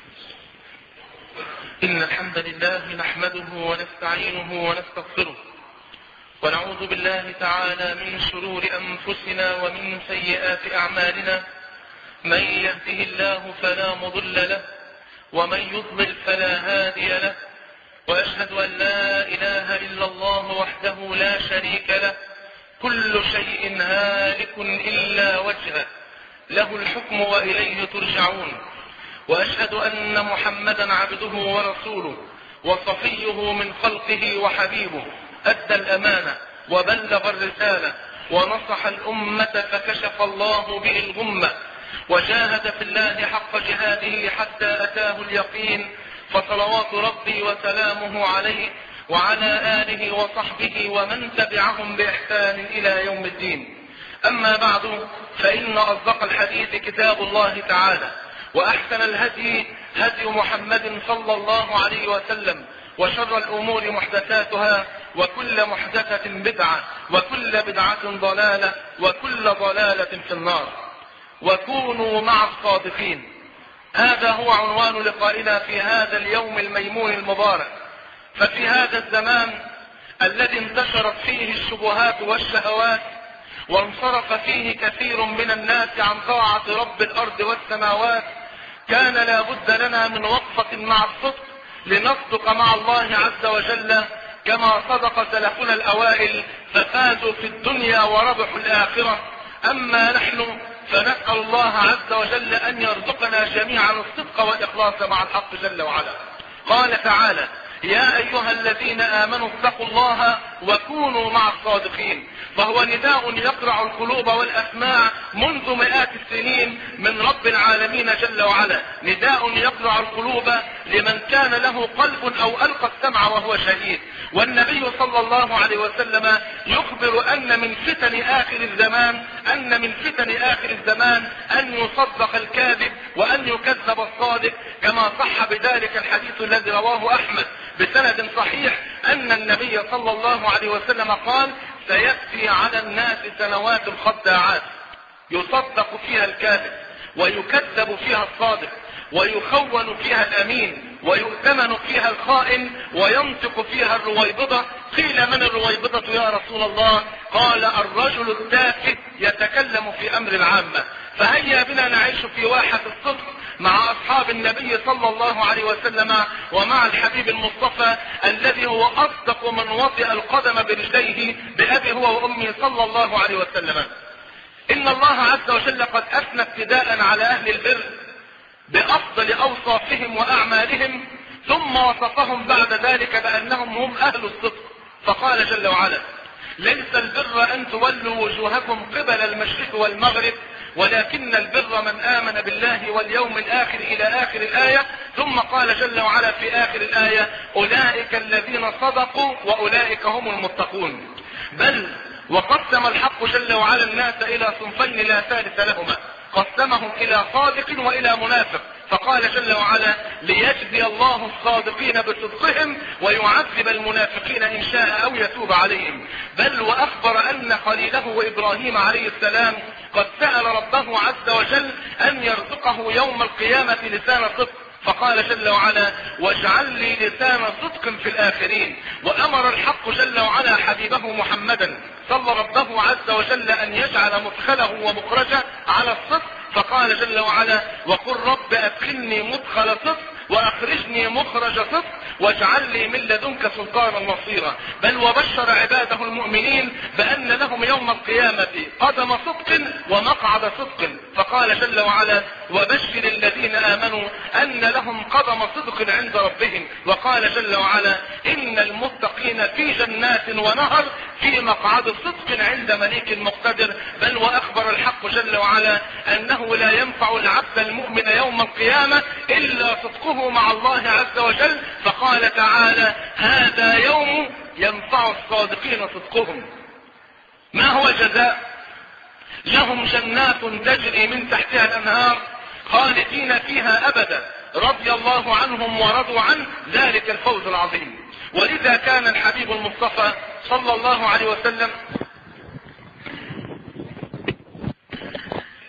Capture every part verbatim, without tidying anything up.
إن الحمد لله نحمده ونستعينه ونستغفره ونعوذ بالله تعالى من شرور أنفسنا ومن سيئات أعمالنا. من يهده الله فلا مضل له ومن يضلل فلا هادي له، وأشهد أن لا إله إلا الله وحده لا شريك له، كل شيء هالك إلا وجهه، له الحكم وإليه ترجعون. وأشهد أن محمدا عبده ورسوله وصفيه من خلقه وحبيبه، أدى الأمانة وبلغ الرسالة ونصح الأمة فكشف الله به الغمة، وجاهد في الله حق جهاده حتى أتاه اليقين، فصلوات ربي وسلامه عليه وعلى آله وصحبه ومن تبعهم بإحسان إلى يوم الدين. أما بعد، فإن أصدق الحديث كتاب الله تعالى، وأحسن الهدي هدي محمد صلى الله عليه وسلم، وشر الأمور محدثاتها، وكل محدثة بدعة، وكل بدعة ضلالة، وكل ضلالة في النار. وكونوا مع الصادقين، هذا هو عنوان لقائنا في هذا اليوم الميمون المبارك. ففي هذا الزمان الذي انتشرت فيه الشبهات والشهوات، وانصرف فيه كثير من الناس عن طاعة رب الأرض والسماوات، كان لا بد لنا من وقفة مع الصدق لنصدق مع الله عز وجل كما صدق سلفنا الأوائل ففازوا في الدنيا وربحوا الآخرة. أما نحن فنسأل الله عز وجل أن يرزقنا جميعا الصدق والإخلاص مع الحق جل وعلا. قال تعالى: يا أيها الذين آمنوا اتقوا الله وكونوا مع الصادقين. فهو نداء يقرع القلوب والأسماع منذ مئات السنين من رب العالمين جل وعلا، نداء يقرع القلوب لمن كان له قلب أو ألقى السمع وهو شهيد. والنبي صلى الله عليه وسلم يخبر أن من فتن آخر الزمان أن من فتن آخر الزمان أن يصدق الكاذب وأن يكذب الصادق، كما صح بذلك الحديث الذي رواه أحمد بسند صحيح أن النبي صلى الله عليه وسلم قال: سيأتي على الناس سنوات خداعات، يصدق فيها الكاذب ويكذب فيها الصادق، ويخون فيها الأمين ويؤتمن فيها الخائن، وينطق فيها الرويبضة. قيل: من الرويبضة يا رسول الله؟ قال: الرجل التافه يتكلم في أمر العامة. فهيا بنا نعيش في واحة الصدق مع أصحاب النبي صلى الله عليه وسلم ومع الحبيب المصطفى الذي هو أصدق من وطئ القدم برجليه بأبي هو وأمي صلى الله عليه وسلم. إن الله عز وجل قد أثنى ابتداء على أهل البر بأفضل أوصافهم وأعمالهم، ثم وصفهم بعد ذلك بأنهم هم أهل الصدق، فقال جل وعلا: ليس البر أن تولوا وجوهكم قبل المشرق والمغرب، ولكن البر من آمن بالله واليوم الآخر إلى آخر الآية. ثم قال جل وعلا في آخر الآية: أولئك الذين صدقوا وأولئك هم المتقون. بل وقسم الحق جل وعلا الناس إلى صنفين لا ثالث لهما، قسمهم إلى صادق وإلى منافق، فقال جل وعلا: ليجزي الله الصادقين بصدقهم ويعذب المنافقين إن شاء أو يتوب عليهم. بل وأخبر أن خليله إبراهيم عليه السلام قد سأل ربه عز وجل أن يرزقه يوم القيامة لسان صدق، فقال جل وعلا: واجعل لي لسان صدق في الآخرين. وأمر الحق جل وعلا حبيبه محمدا صلى ربه عز وجل أن يجعل مدخله ومخرجه على الصدق، فقال جل وعلا: وقل رب أدخلني مدخل صدق وأخرجني مخرج صدق واجعل لي من لدنك سلطانا نصيرا. بل وبشر عباده المؤمنين بأن لهم يوم القيامة قدم صدق ومقعد صدق، فقال جل وعلا: وبشر الذين آمنوا أن لهم قدم صدق عند ربهم. وقال جل وعلا: إن المتقين في جنات ونهر في مقعد صدق عند مليك مقتدر. بل وأخبر الحق جل وعلا أنه لا ينفع العبد المؤمن يوم القيامة إلا صدقه مع الله عز وجل، فقال تعالى: هذا يوم ينفع الصادقين صدقهم. ما هو الجزاء؟ لهم جنات تجري من تحتها الأنهار خالدين فيها أبدا، رضي الله عنهم ورضوا عنه، ذلك الفوز العظيم. ولذا كان الحبيب المصطفى صلى الله عليه وسلم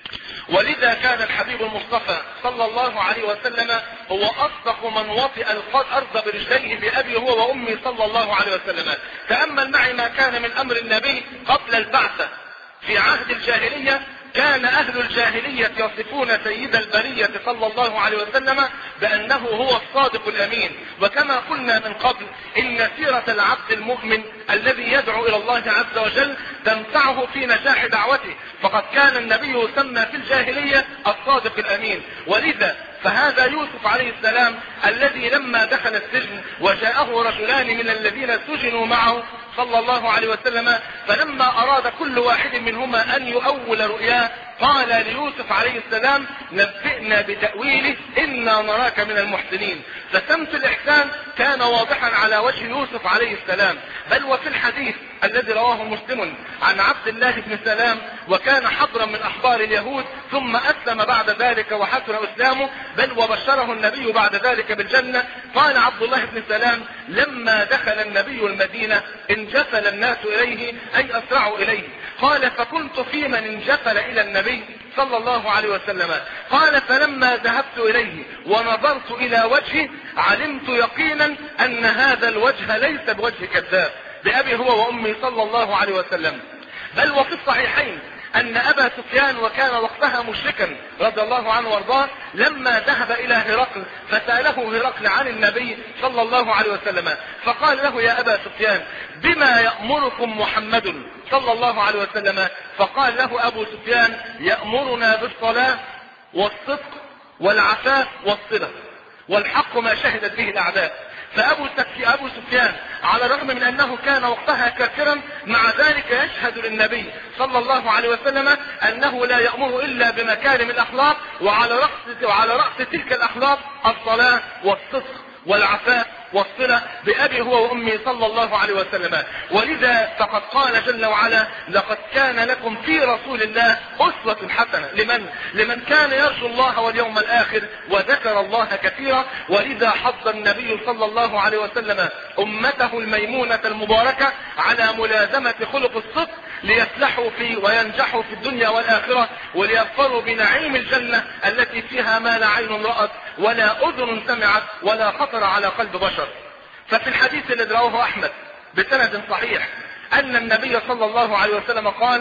ولذا كان الحبيب المصطفى صلى الله عليه وسلم هو أصدق من وطئ الأرض برجليه بأبي هو وأمي صلى الله عليه وسلم. تأمل معي ما كان من أمر النبي قبل البعثة. في عهد الجاهلية كان أهل الجاهلية يصفون سيد البرية صلى الله عليه وسلم بأنه هو الصادق الأمين. وكما قلنا من قبل إن سيرة العبد المؤمن الذي يدعو إلى الله عز وجل تنفعه في نجاح دعوته، فقد كان النبي يسمى في الجاهلية الصادق الأمين. ولذا فهذا يوسف عليه السلام الذي لما دخل السجن وجاءه رجلان من الذين سجنوا معه صلى الله عليه وسلم، فلما أراد كل واحد منهما أن يؤول رؤياه قال ليوسف عليه السلام نبئنا بتأويله إنا نراك من المحسنين. فسمت الإحسان كان واضحا على وجه يوسف عليه السلام. بل وفي الحديث الذي رواه مسلم عن عبد الله بن سلام وكان حبرا من أحبار اليهود ثم أسلم بعد ذلك وحسن إسلامه، بل وبشره النبي بعد ذلك بالجنة. قال عبد الله بن سلام لما دخل النبي المدينة انجفل الناس إليه أي أسرعوا إليه. قال فكنت في من انجفل إلى النبي صلى الله عليه وسلم. قال فلما ذهبت إليه ونظرت إلى وجهه علمت يقينا أن هذا الوجه ليس بوجه كذاب بأبي هو وأمي صلى الله عليه وسلم. بل وفي الصحيحين أن أبا سفيان وكان وقتها مشركا رضي الله عنه وارضاه لما ذهب إلى هرقل فسأله هرقل عن النبي صلى الله عليه وسلم فقال له يا أبا سفيان بما يأمركم محمد صلى الله عليه وسلم؟ فقال له أبو سفيان يأمرنا بالصلاة والصدق والعفاف والصلة والحق ما شهدت به الأعداء. فأبو أبو سفيان على الرغم من أنه كان وقتها كافرا مع ذلك يشهد للنبي صلى الله عليه وسلم أنه لا يأمر إلا بمكارم الأخلاق، وعلى رأس وعلى رأس تلك الأخلاق الصلاة والصدق والعفاف والصلة بأبي هو وأمي صلى الله عليه وسلم. ولذا فقد قال جل وعلا لقد كان لكم في رسول الله أسوة حسنة لمن لمن كان يرجو الله واليوم الآخر وذكر الله كثيرا. ولذا حض النبي صلى الله عليه وسلم أمته الميمونة المباركة على ملازمة خلق الصدق ليفلحوا فيه وينجحوا في الدنيا والآخرة وليظفروا بنعيم الجنة التي فيها ما لا عين رأت ولا أذن سمعت ولا خطر على قلب بشر. ففي الحديث الذي رواه أحمد بسند صحيح أن النبي صلى الله عليه وسلم قال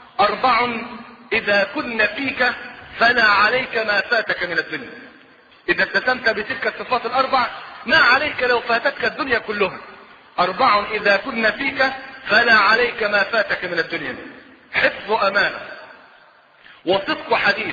أربع إذا كن فيك فلا عليك ما فاتك من الدنيا. إذا اتسمت بتلك الصفات الأربع ما عليك لو فاتتك الدنيا كلها. أربع إذا كن فيك فلا عليك ما فاتك من الدنيا: حفظ أمانة وصدق حديث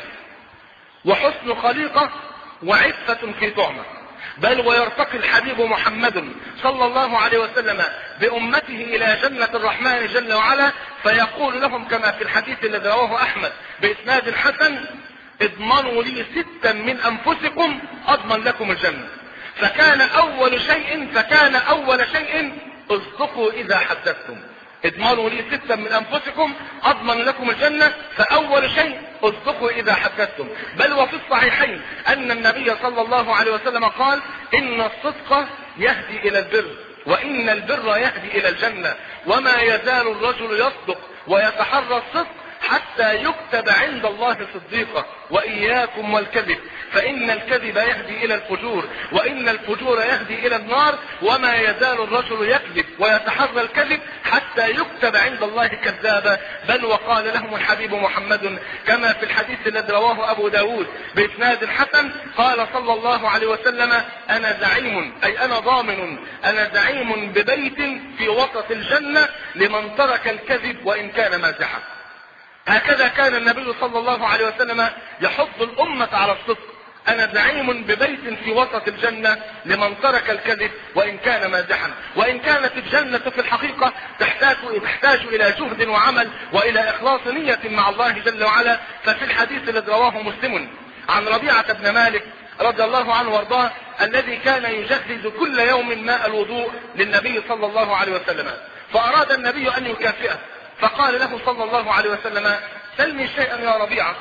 وحسن خليقة وعفة في طعمة. بل ويرتقي الحبيب محمد صلى الله عليه وسلم بأمته إلى جنة الرحمن جل وعلا فيقول لهم كما في الحديث الذي رواه أحمد بإسناد حسن اضمنوا لي ستا من أنفسكم أضمن لكم الجنة. فكان أول شيء فكان أول شيء اصدقوا إذا حدثتم. اضمنوا لي ستا من أنفسكم أضمن لكم الجنة. فأول شيء اصدقوا إذا حدثتم. بل وفي الصحيحين أن النبي صلى الله عليه وسلم قال إن الصدق يهدي إلى البر وإن البر يهدي إلى الجنة وما يزال الرجل يصدق ويتحرى الصدق حتى يكتب عند الله صديقا. وإياكم والكذب فإن الكذب يهدي إلى الفجور وإن الفجور يهدي إلى النار وما يزال الرجل يكذب ويتحرى الكذب حتى يكتب عند الله كذابا. بل وقال لهم الحبيب محمد كما في الحديث الذي رواه أبو داود بإسناد حسن قال صلى الله عليه وسلم أنا زعيم أي أنا ضامن أنا زعيم ببيت في وسط الجنة لمن ترك الكذب وإن كان مازحا. هكذا كان النبي صلى الله عليه وسلم يحض الأمة على الصدق. أنا زعيم ببيت في وسط الجنة لمن ترك الكذب وإن كان مازحا. وإن كانت الجنة في الحقيقة تحتاج, تحتاج إلى جهد وعمل وإلى إخلاص نية مع الله جل وعلا. ففي الحديث الذي رواه مسلم عن ربيعة بن مالك رضي الله عنه وارضاه الذي كان يجهز كل يوم ماء الوضوء للنبي صلى الله عليه وسلم فأراد النبي أن يكافئه فقال له صلى الله عليه وسلم سلني شيئا يا ربيعة.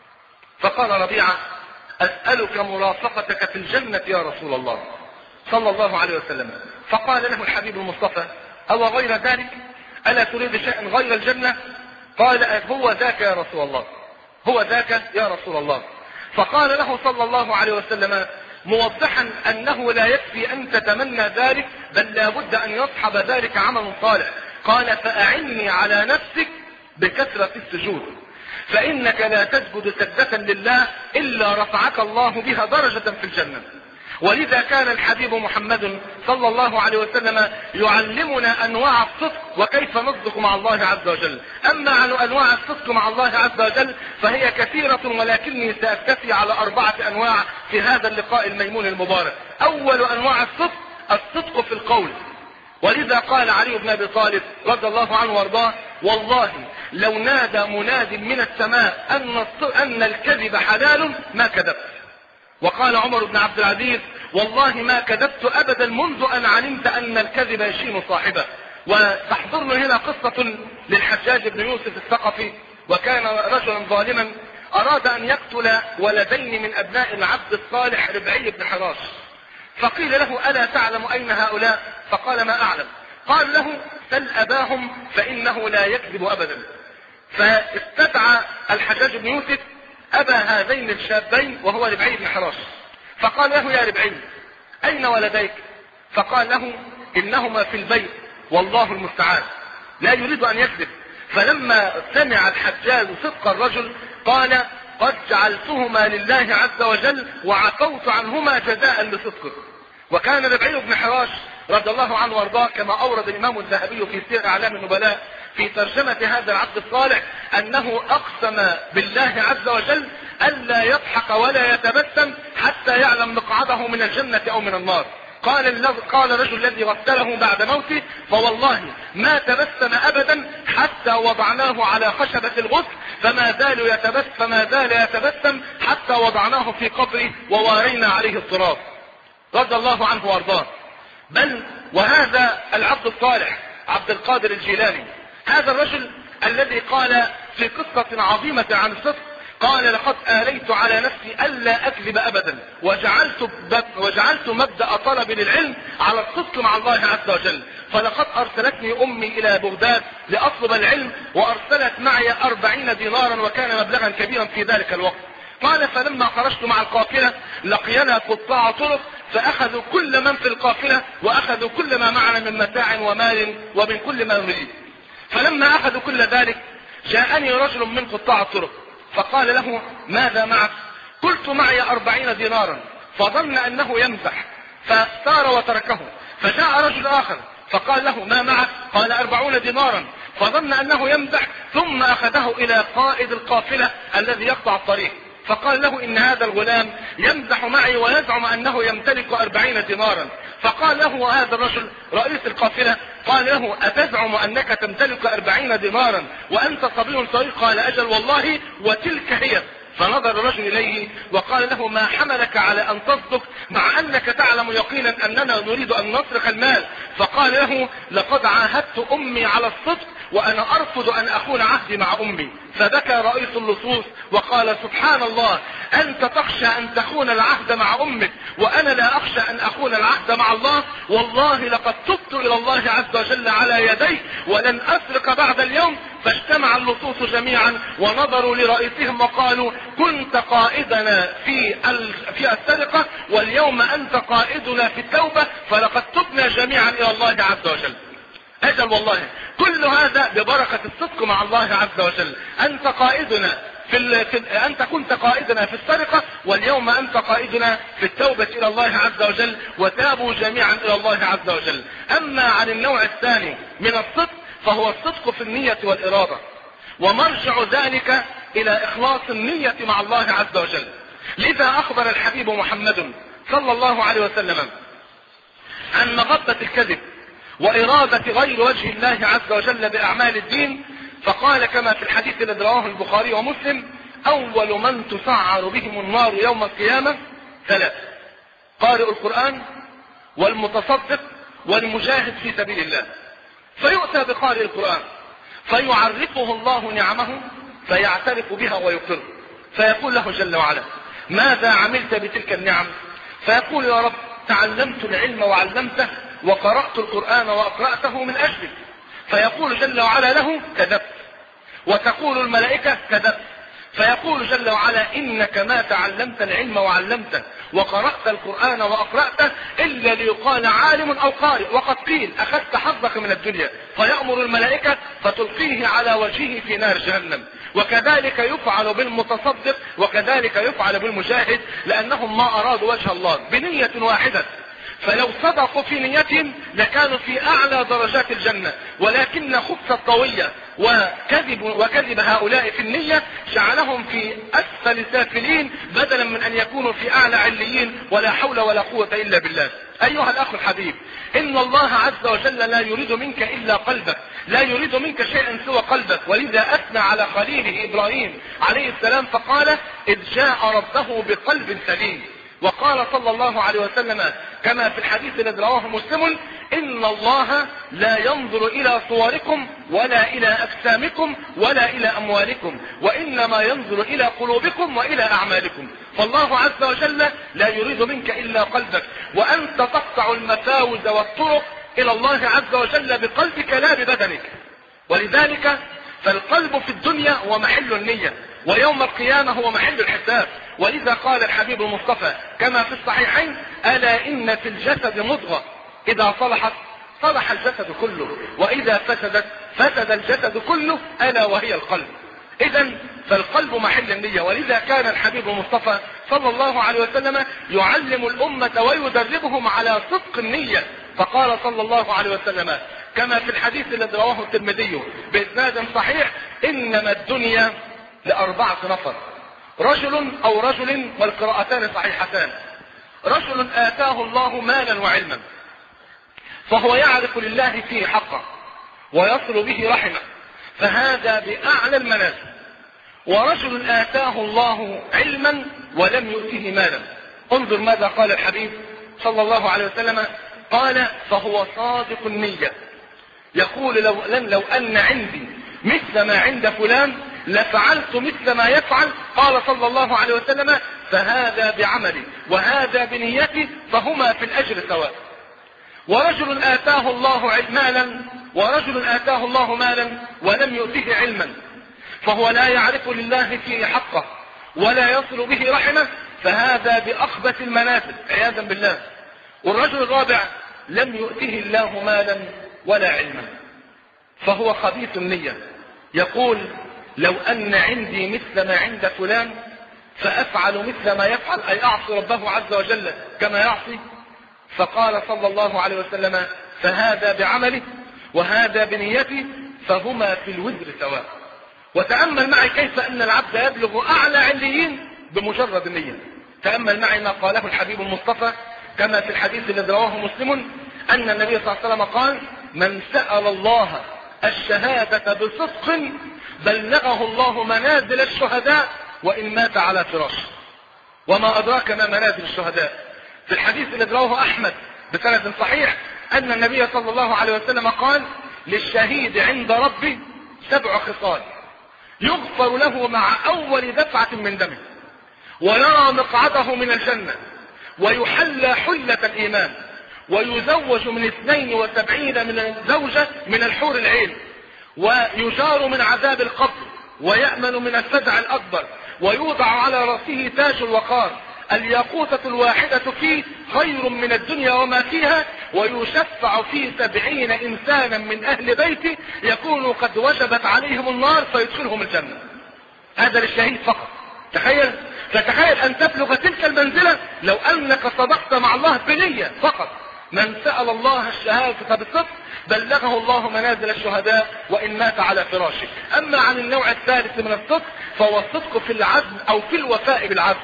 فقال ربيعة أسألك مرافقتك في الجنة يا رسول الله صلى الله عليه وسلم. فقال له الحبيب المصطفى أو غير ذلك ألا تريد شيئا غير الجنة؟ قال هو ذاك يا رسول الله هو ذاك يا رسول الله. فقال له صلى الله عليه وسلم موضحا أنه لا يكفي أن تتمنى ذلك، بل لا بد أن يصحب ذلك عمل صالح. قال فأعني على نفسك بكثرة السجود، فإنك لا تسجد سجدة لله إلا رفعك الله بها درجة في الجنة. ولذا كان الحبيب محمد صلى الله عليه وسلم يعلمنا أنواع الصدق وكيف نصدق مع الله عز وجل. أما عن أنواع الصدق مع الله عز وجل فهي كثيرة، ولكني سأكتفي على أربعة أنواع في هذا اللقاء الميمون المبارك. أول أنواع الصدق الصدق في القول، ولذا قال علي بن أبي طالب رضي الله عنه وارضاه والله لو نادى مناد من السماء أن, أن الكذب حلال ما كذبت. وقال عمر بن عبد العزيز والله ما كذبت أبدا منذ أن علمت أن الكذب يشين صاحبه. وتحضرنا هنا قصة للحجاج بن يوسف الثقفي، وكان رجلا ظالما أراد أن يقتل ولدين من أبناء العبد الصالح ربعي بن حراش. فقيل له ألا تعلم أين هؤلاء؟ فقال ما أعلم. قال له سل أباهم فإنه لا يكذب أبدا. فاستدعى الحجاج بن يوسف أبا هذين الشابين وهو ربعي بن حراش، فقال له يا ربعي أين ولديك؟ فقال له إنهما في البيت والله المستعان، لا يريد أن يكذب. فلما سمع الحجاج صدق الرجل قال قد جعلتهما لله عز وجل وعفوت عنهما جزاء لصدقه. وكان ربعي بن حراش رضي الله عنه وارضاه كما أورد الإمام الذهبي في سير أعلام النبلاء في ترجمة هذا العبد الصالح أنه أقسم بالله عز وجل ألا يضحك ولا يتبسم حتى يعلم مقعده من الجنة أو من النار. قال قال الرجل الذي غسله بعد موته فوالله ما تبسم أبدا حتى وضعناه على خشبة الغسل فما زال يتبسم فما زال يتبسم حتى وضعناه في قبره ووارينا عليه التراب رضي الله عنه وارضاه. بل وهذا العبد الصالح عبد القادر الجيلاني، هذا الرجل الذي قال في قصة عظيمة عن الصدق قال لقد آليت على نفسي ألا أكذب أبدا وجعلت, وجعلت مبدأ طلب للعلم على الصدق مع الله عز وجل. فلقد أرسلتني أمي إلى بغداد لأطلب العلم وأرسلت معي أربعين دينارا وكان مبلغا كبيرا في ذلك الوقت. قال فلما خرجت مع القافلة لقينا قطاع طرق فأخذوا كل من في القافلة وأخذوا كل ما معنا من متاع ومال ومن كل ما نريد. فلما أخذوا كل ذلك جاءني رجل من قطاع الطرق فقال له ماذا معك؟ قلت معي أربعين دينارا، فظن أنه يمزح فسار وتركه. فجاء رجل آخر فقال له ما معك؟ قال أربعون دينارا، فظن أنه يمزح ثم أخذه إلى قائد القافلة الذي يقطع الطريق فقال له إن هذا الغلام يمزح معي ويزعم أنه يمتلك أربعين دينارا. فقال له هذا الرجل رئيس القافلة قال له أتزعم أنك تمتلك أربعين دينارا وأنت صبي صغير؟ قال أجل والله وتلك هي. فنظر الرجل إليه وقال له ما حملك على أن تصدق مع أنك تعلم يقينا أننا نريد أن نسرق المال؟ فقال له لقد عاهدت أمي على الصدق وأنا أرفض أن أخون عهدي مع أمي. فبكى رئيس اللصوص وقال سبحان الله، أنت تخشى أن تخون العهد مع أمك وأنا لا أخشى أن أخون العهد مع الله. والله لقد تبت إلى الله عز وجل على يدي ولن أسرق بعد اليوم. فاجتمع اللصوص جميعا ونظروا لرئيسهم وقالوا كنت قائدنا في في السرقة واليوم أنت قائدنا في التوبة، فلقد تبنا جميعا إلى الله عز وجل. أجل والله كل هذا ببركة الصدق مع الله عز وجل. أنت قائدنا في, ال... في ال... أنت كنت قائدنا في السرقة واليوم أنت قائدنا في التوبة إلى الله عز وجل، وتابوا جميعا إلى الله عز وجل. أما عن النوع الثاني من الصدق فهو الصدق في النية والإرادة، ومرجع ذلك إلى إخلاص النية مع الله عز وجل. لذا أخبر الحبيب محمد صلى الله عليه وسلم عن مغبة الكذب وإرادة غير وجه الله عز وجل بأعمال الدين، فقال كما في الحديث الذي رواه البخاري ومسلم أول من تسعر بهم النار يوم القيامة ثلاث: قارئ القرآن والمتصدق والمجاهد في سبيل الله. فيؤتى بقارئ القرآن فيعرفه الله نعمه فيعترف بها ويقر، فيقول له جل وعلا ماذا عملت بتلك النعم؟ فيقول يا رب تعلمت العلم وعلمته وقرأت القرآن وأقرأته من أجلك. فيقول جل وعلا له كذبت. وتقول الملائكة كذبت. فيقول جل وعلا إنك ما تعلمت العلم وعلمته وقرأت القرآن وأقرأته إلا ليقال عالم أو قارئ، وقد قيل أخذت حظك من الدنيا، فيأمر الملائكة فتلقيه على وجهه في نار جهنم. وكذلك يفعل بالمتصدق، وكذلك يفعل بالمجاهد، لأنهم ما أرادوا وجه الله بنية واحدة، فلو صدقوا في نيتهم لكانوا في أعلى درجات الجنة، ولكن خبث الطوية وكذب, وكذب هؤلاء في النية جعلهم في أسفل سافلين بدلا من أن يكونوا في أعلى عليين، ولا حول ولا قوة إلا بالله. أيها الأخ الحبيب، إن الله عز وجل لا يريد منك إلا قلبك، لا يريد منك شيئا سوى قلبك، ولذا أثنى على خليله إبراهيم عليه السلام فقال إذ جاء ربه بقلب سليم. وقال صلى الله عليه وسلم كما في الحديث الذي رواه مسلم إن الله لا ينظر إلى صوركم ولا إلى أجسامكم ولا إلى أموالكم، وإنما ينظر إلى قلوبكم وإلى أعمالكم. فالله عز وجل لا يريد منك إلا قلبك، وأنت تقطع المفاوز والطرق إلى الله عز وجل بقلبك لا ببدنك. ولذلك فالقلب في الدنيا هو محل النية، ويوم القيامة هو محل الحساب. ولذا قال الحبيب المصطفى كما في الصحيحين ألا إن في الجسد مضغة إذا صلحت صلح الجسد كله، وإذا فسدت فسد الجسد كله، ألا وهي القلب. إذا فالقلب محل النية. ولذا كان الحبيب المصطفى صلى الله عليه وسلم يعلم الأمة ويدربهم على صدق النية، فقال صلى الله عليه وسلم كما في الحديث الذي رواه الترمذي بإسناد صحيح إنما الدنيا لأربعة نفر، رجل أو رجل، والقراءتان صحيحتان. رجل آتاه الله مالا وعلما فهو يعرف لله فيه حقه ويصل به رحمه، فهذا بأعلى المنازل. ورجل آتاه الله علما ولم يؤته مالا، انظر ماذا قال الحبيب صلى الله عليه وسلم، قال فهو صادق النية، يقول لو, لو أن عندي مثل ما عند فلان لفعلت مثل ما يفعل، قال صلى الله عليه وسلم فهذا بعملي وهذا بنيتي فهما في الأجر سواء. ورجل آتاه الله مالا ورجل آتاه الله مالا ولم يؤته علما فهو لا يعرف لله فيه حقه ولا يصل به رحمه، فهذا بأخبث المنازل عياذا بالله. والرجل الرابع لم يؤته الله مالا ولا علما فهو خبيث النية، يقول لو أن عندي مثل ما عند فلان فأفعل مثل ما يفعل، أي أعصي ربه عز وجل كما يعصي. فقال صلى الله عليه وسلم فهذا بعمله وهذا بنيته فهما في الوزر سواء. وتأمل معي كيف أن العبد يبلغ أعلى عليين بمجرد النية. تأمل معي ما قاله الحبيب المصطفى كما في الحديث الذي رواه مسلم أن النبي صلى الله عليه وسلم قال من سأل الله الشهادة بصدق بلغه الله منازل الشهداء وإن مات على فراشه. وما أدراك ما منازل الشهداء؟ في الحديث الذي رواه أحمد بسند صحيح أن النبي صلى الله عليه وسلم قال للشهيد عند ربي سبع خصال يغفر له مع أول دفعة من دمه، ويرى مقعده من الجنة، ويحلى حلة الإيمان، ويزوج من اثنين وسبعين من الزوجة من الحور العين، ويجار من عذاب القبر، ويأمن من الفزع الأكبر، ويوضع على رأسه تاج الوقار، الياقوتة الواحدة فيه خير من الدنيا وما فيها، ويشفع في سبعين إنسانا من أهل بيته يكون قد وجبت عليهم النار فيدخلهم الجنة. هذا للشهيد فقط. تخيل فتخيل أن تبلغ تلك المنزلة لو أنك صدقت مع الله بنية فقط. من سأل الله الشهادة بالصدق بلغه الله منازل الشهداء وإن مات على فراشه. أما عن النوع الثالث من الصدق فهو الصدق في العزم أو في الوفاء بالعزم.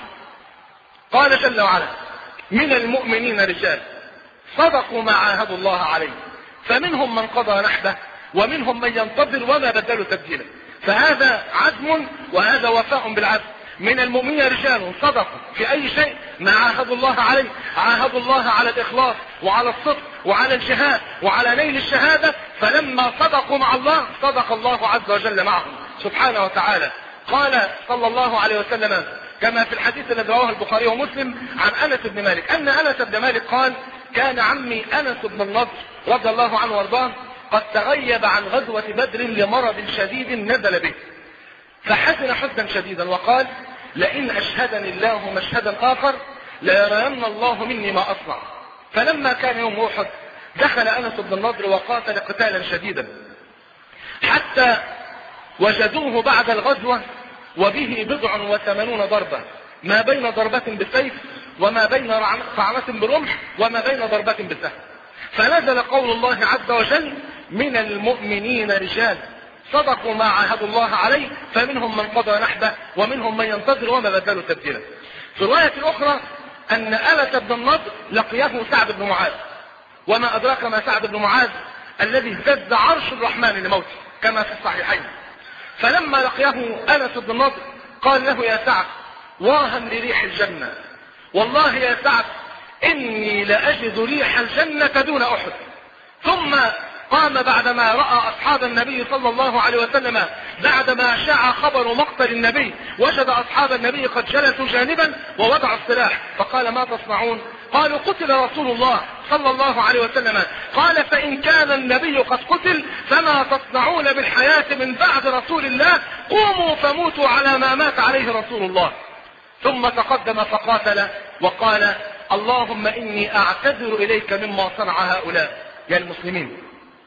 قال جل وعلا من المؤمنين رجال صدقوا ما عاهدوا الله عليه فمنهم من قضى نحبه ومنهم من ينتظر وما بدلوا تبديلا. فهذا عزم وهذا وفاء بالعزم. من المؤمنين رجال صدقوا في أي شيء ما عاهدوا الله عليه، عاهدوا الله على الإخلاص وعلى الصدق وعلى الجهاد وعلى نيل الشهادة، فلما صدقوا مع الله صدق الله عز وجل معهم سبحانه وتعالى. قال صلى الله عليه وسلم كما في الحديث الذي رواه البخاري ومسلم عن أنس بن مالك أن أنس بن مالك قال كان عمي أنس بن النضر رضي الله عنه وارضاه قد تغيب عن غزوة بدر لمرض شديد نزل به، فحزن حزنا شديدا وقال لئن أشهدني الله مشهدا آخر ليرين الله مني ما أصنع. فلما كان يوم أحد دخل أنس بن النضر وقاتل قتالا شديدا حتى وجدوه بعد الغزوة وبه بضع وثمانون ضربة، ما بين ضربة بسيف وما بين طعنة برمح وما بين ضربة بسهم. فنزل قول الله عز وجل من المؤمنين رجال صدقوا ما عاهدوا الله عليه فمنهم من قضى نحبه ومنهم من ينتظر وما بدلوا تبديلا. في الرواية الأخرى أن أنس بن النضر لقيه سعد بن معاذ، وما أدراك ما سعد بن معاذ الذي اهتز عرش الرحمن لموته كما في الصحيحين. فلما لقيه أنس بن النضر قال له يا سعد واها لريح الجنة، والله يا سعد إني لأجد ريح الجنة دون أحد. ثم قام بعدما رأى أصحاب النبي صلى الله عليه وسلم بعدما شاع خبر مقتل النبي وجد أصحاب النبي قد جلسوا جانبا ووضعوا السلاح، فقال ما تصنعون؟ قالوا قتل رسول الله صلى الله عليه وسلم. قال فإن كان النبي قد قتل فما تصنعون بالحياة من بعد رسول الله؟ قوموا فموتوا على ما مات عليه رسول الله. ثم تقدم فقاتل وقال اللهم إني أعتذر إليك مما صنع هؤلاء يعني المسلمين،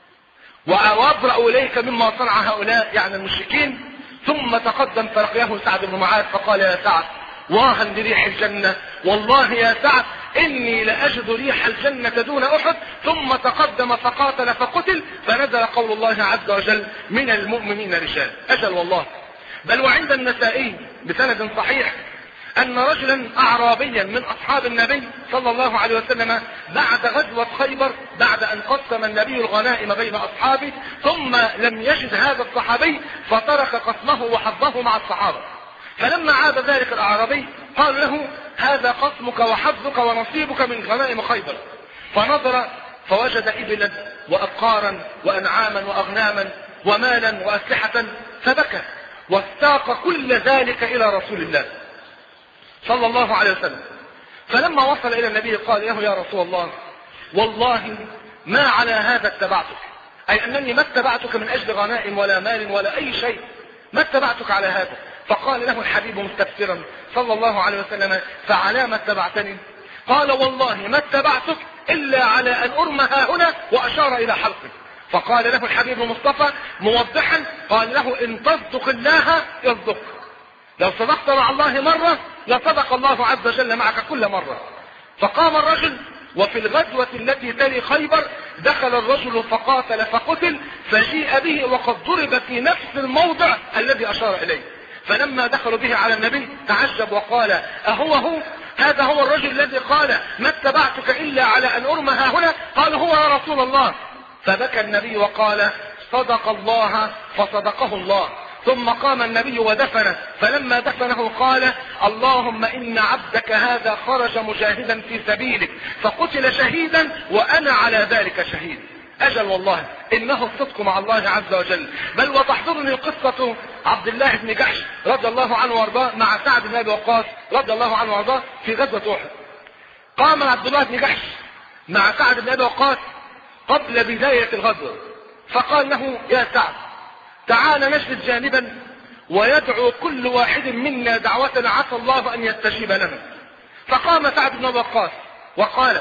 وأبرأ إليك مما صنع هؤلاء يعني المشركين. ثم تقدم فلقيه سعد بن معاذ فقال يا سعد واها لريح الجنة، والله يا سعد إني لأجد ريح الجنة دون أحد. ثم تقدم فقاتل فقتل، فنزل قول الله عز وجل من المؤمنين رجال. أجل والله. بل وعند النسائي بسند صحيح أن رجلا أعرابيا من أصحاب النبي صلى الله عليه وسلم بعد غزوة خيبر بعد أن قسم النبي الغنائم بين أصحابه ثم لم يجد هذا الصحابي فترك قسمه وحظه مع الصحابة. فلما عاد ذلك الأعرابي قال له هذا قسمك وحظك ونصيبك من غنائم خيبر. فنظر فوجد إبلا وأبقارا وأنعاما وأغناما ومالا وأسلحة فبكى واستاق كل ذلك إلى رسول الله صلى الله عليه وسلم. فلما وصل إلى النبي قال له يا رسول الله والله ما على هذا اتبعتك، أي أنني ما اتبعتك من أجل غنائم ولا مال ولا أي شيء، ما اتبعتك على هذا. فقال له الحبيب مستفسرا صلى الله عليه وسلم فعلى ما اتبعتني؟ قال والله ما اتبعتك إلا على أن أرمى ها هنا، وأشار إلى حلقه. فقال له الحبيب المصطفى موضحا قال له إن تصدق الله يصدق، لو صدقت مع الله مرة لصدق الله عز وجل معك كل مرة. فقام الرجل، وفي الغزوة التي تلي خيبر دخل الرجل فقاتل فقتل، فجيء به وقد ضرب في نفس الموضع الذي أشار إليه. فلما دخلوا به على النبي تعجب وقال أهو هو هذا هو الرجل الذي قال ما اتبعتك إلا على أن أرمى ها هنا؟ قال هو يا رسول الله. فبكى النبي وقال صدق الله فصدقه الله. ثم قام النبي ودفنه، فلما دفنه قال اللهم إن عبدك هذا خرج مجاهدا في سبيلك فقتل شهيدا وأنا على ذلك شهيد. أجل والله إنه الصدق مع الله عز وجل. بل وتحضرني قصة عبد الله بن جحش رضي الله عنه وارضاه مع سعد بن أبي وقاص رضي الله عنه وارضاه في غزوة أحد. قام عبد الله بن جحش مع سعد بن أبي وقاص قبل بداية الغزوة فقال له يا سعد تعال نجلس جانبا ويدعو كل واحد منا دعوة عسى الله أن يستجيب لنا. فقام سعد بن أبي وقاص وقال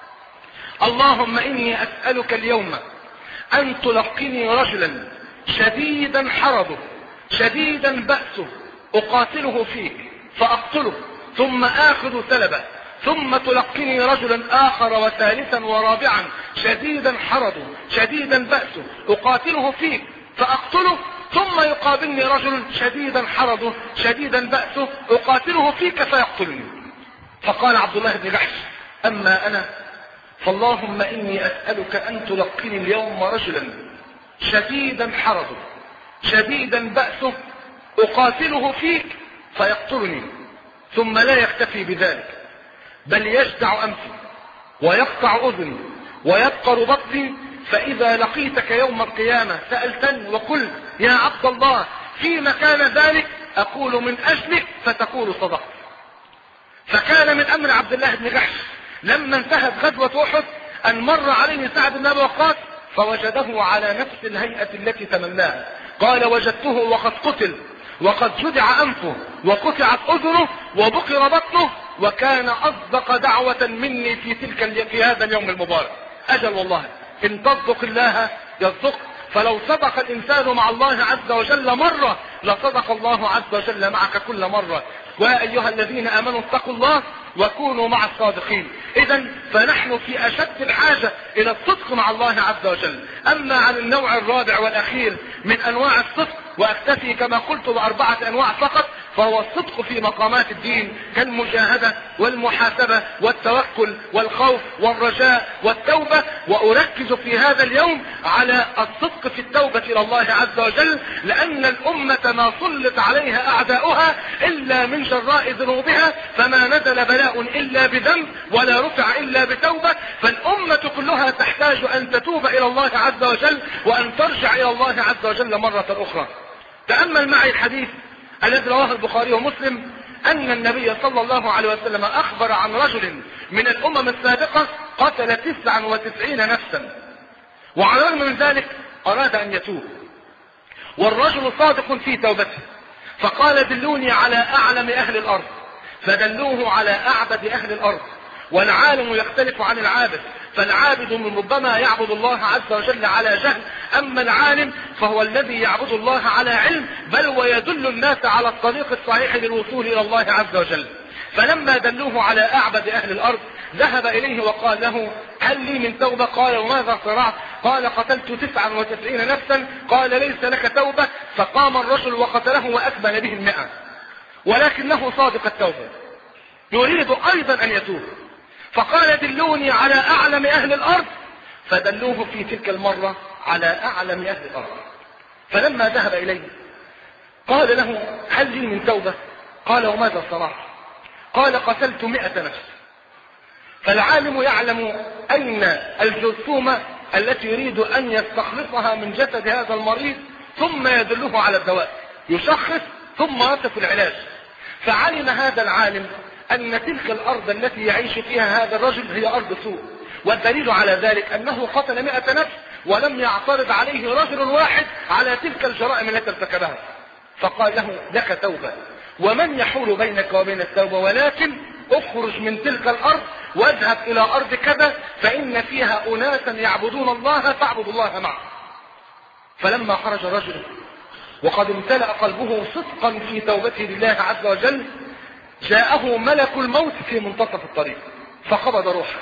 اللهم إني أسألك اليوم أن تلقني رجلا شديدا حرضه شديدا بأسه أقاتله فيك فأقتله ثم آخذ سلبه، ثم تلقني رجلا آخر وثالثا ورابعا شديدا حرضه شديدا بأسه أقاتله فيك فأقتله، ثم يقابلني رجل شديدا حرضه شديدا بأسه أقاتله فيك فيقتلني. فقال عبد الله بن جحش أما أنا فاللهم إني أسألك أن تلقني اليوم رجلا شديدا حرضه شديدا بأسه أقاتله فيك فيقتلني، ثم لا يكتفي بذلك بل يجدع أنفي ويقطع أذني ويبقر بطني، فإذا لقيتك يوم القيامة سألتني وقلت يا عبد الله فيما كان ذلك أقول من أجلك فتقول صدقت. فكان من أمر عبد الله بن جحش لما انتهت غزوة أحد أن مر عليه سعد بن أبي وقاص فوجده على نفس الهيئة التي تمناها. قال وجدته وقد قتل وقد جدع أنفه وقطعت أذنه وبقر بطنه، وكان أصدق دعوة مني في تلك في هذا اليوم المبارك. أجل والله إن تصدق الله يصدق، فلو صدق الإنسان مع الله عز وجل مرة لصدق الله عز وجل معك كل مرة. ويا أيها الذين آمنوا اتقوا الله وكونوا مع الصادقين. إذا فنحن في أشد الحاجة إلى الصدق مع الله عز وجل. أما عن النوع الرابع والأخير من أنواع الصدق، وأكتفي كما قلت بأربعة أنواع فقط، فهو الصدق في مقامات الدين كالمجاهدة والمحاسبة والتوكل والخوف والرجاء والتوبة. وأركز في هذا اليوم على الصدق في التوبة إلى الله عز وجل، لأن الأمة ما سلط عليها أعداؤها إلا من جراء ذنوبها، فما نزل بلاء إلا بذنب ولا رفع إلا بتوبة. فالأمة كلها تحتاج أن تتوب إلى الله عز وجل وأن ترجع إلى الله عز وجل مرة أخرى. تأمل معي الحديث الذي رواه البخاري ومسلم أن النبي صلى الله عليه وسلم أخبر عن رجل من الأمم السابقة قتل تسعا وتسعين نفسا، وعلى الرغم من ذلك أراد أن يتوب، والرجل صادق في توبته، فقال دلوني على أعلم أهل الأرض، فدلوه على أعبد أهل الأرض. والعالم يختلف عن العابد، فالعابد من ربما يعبد الله عز وجل على جهل، أما العالم فهو الذي يعبد الله على علم، بل ويدل الناس على الطريق الصحيح للوصول إلى الله عز وجل. فلما دلوه على أعبد أهل الأرض ذهب إليه وقال له هل لي من توبة؟ قال وماذا صنعت؟ قال قتلت تسعا وتسعين نفسا. قال ليس لك توبة. فقام الرجل وقتله وأكمل به المئة، ولكنه صادق التوبة يريد أيضا أن يتوب، فقال دلوني على أعلم أهل الأرض، فدلوه في تلك المرة على أعلم أهل الأرض. فلما ذهب إليه قال له هل لي من توبة؟ قال وماذا صنعت؟ قال قتلت مئة نفس. فالعالم يعلم أين الجرثومة التي يريد أن يستخلصها من جسد هذا المريض، ثم يدله على الدواء، يشخص ثم يصف العلاج. فعلم هذا العالم أن تلك الأرض التي يعيش فيها هذا الرجل هي أرض سوء، والدليل على ذلك أنه قتل مئة نفس ولم يعترض عليه رجل واحد على تلك الجرائم التي ارتكبها. فقال له لك توبة، ومن يحول بينك وبين التوبة؟ ولكن اخرج من تلك الأرض واذهب إلى أرض كذا فإن فيها أناسا يعبدون الله فاعبد الله معه. فلما خرج الرجل وقد امتلأ قلبه صدقا في توبته لله عز وجل، جاءه ملك الموت في منتصف الطريق فقبض روحه.